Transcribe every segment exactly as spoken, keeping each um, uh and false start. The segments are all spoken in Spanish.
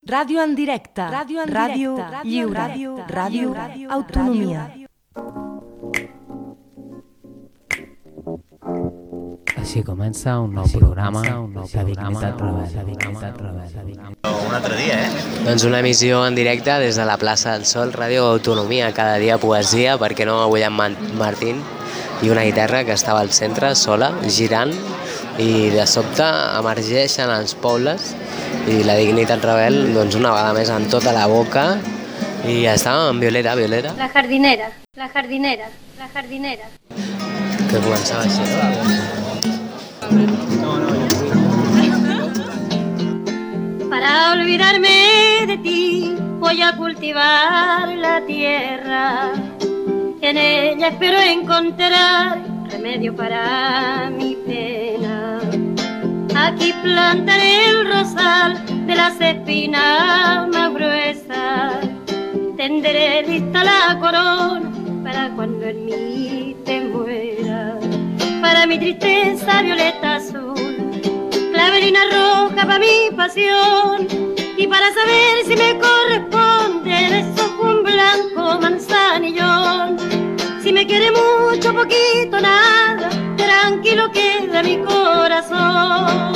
Ràdio en directe. Ràdio en ràdio directe. Lliure. Ràdio, ràdio, ràdio autonomia. Així comença un nou Així programa un nou de Dignitat Rebel. Un altre dia, eh? Doncs una emissió en directe des de la plaça del Sol, Ràdio Autonomia, cada dia poesia, perquè no avui amb Martín, i una guitarra que estava al centre, sola, girant, i de sobte emergeixen els pobles i la Dignitat Rebel, doncs una vegada més amb tota la boca, i ja estàvem amb Violeta, Violeta. La jardinera, la jardinera, la jardinera. Que començava així, No, no, no. Para olvidarme de ti voy a cultivar la tierra. En ella espero encontrar remedio para mi pena. Aquí plantaré el rosal de las espinas más gruesas. Tenderé lista la corona para cuando en mí te muera. Para mi tristeza violeta azul, clavelina roja para mi pasión. Y para saber si me corresponde de sojo un blanco manzanillón. Si me quiere mucho, poquito, nada, tranquilo queda mi corazón.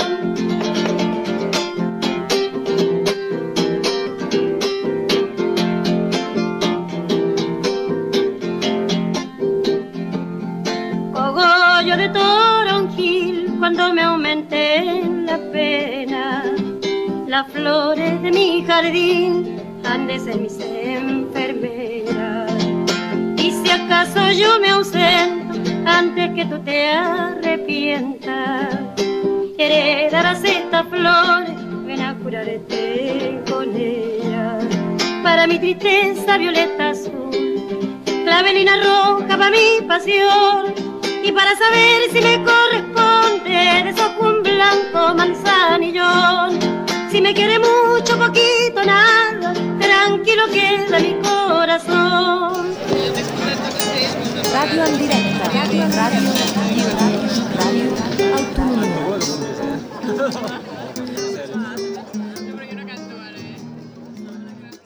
Cogollo de toronjil, cuando me aumenten la pena, las flores de mi jardín han de ser mis enfermeras. Y si acaso yo me ausento antes que tú te arrepientas, heredarás estas flores, ven a curarte con ellas. Para mi tristeza violeta azul, clavelina roja para mi pasión. Y para saber si me corresponde de sojo un blanco manzanillón. Si me quiere mucho, poquito, nada, tranquilo queda mi corazón. Ràdio en directe. Ràdio, ràdio, lliure, ràdio autonomia.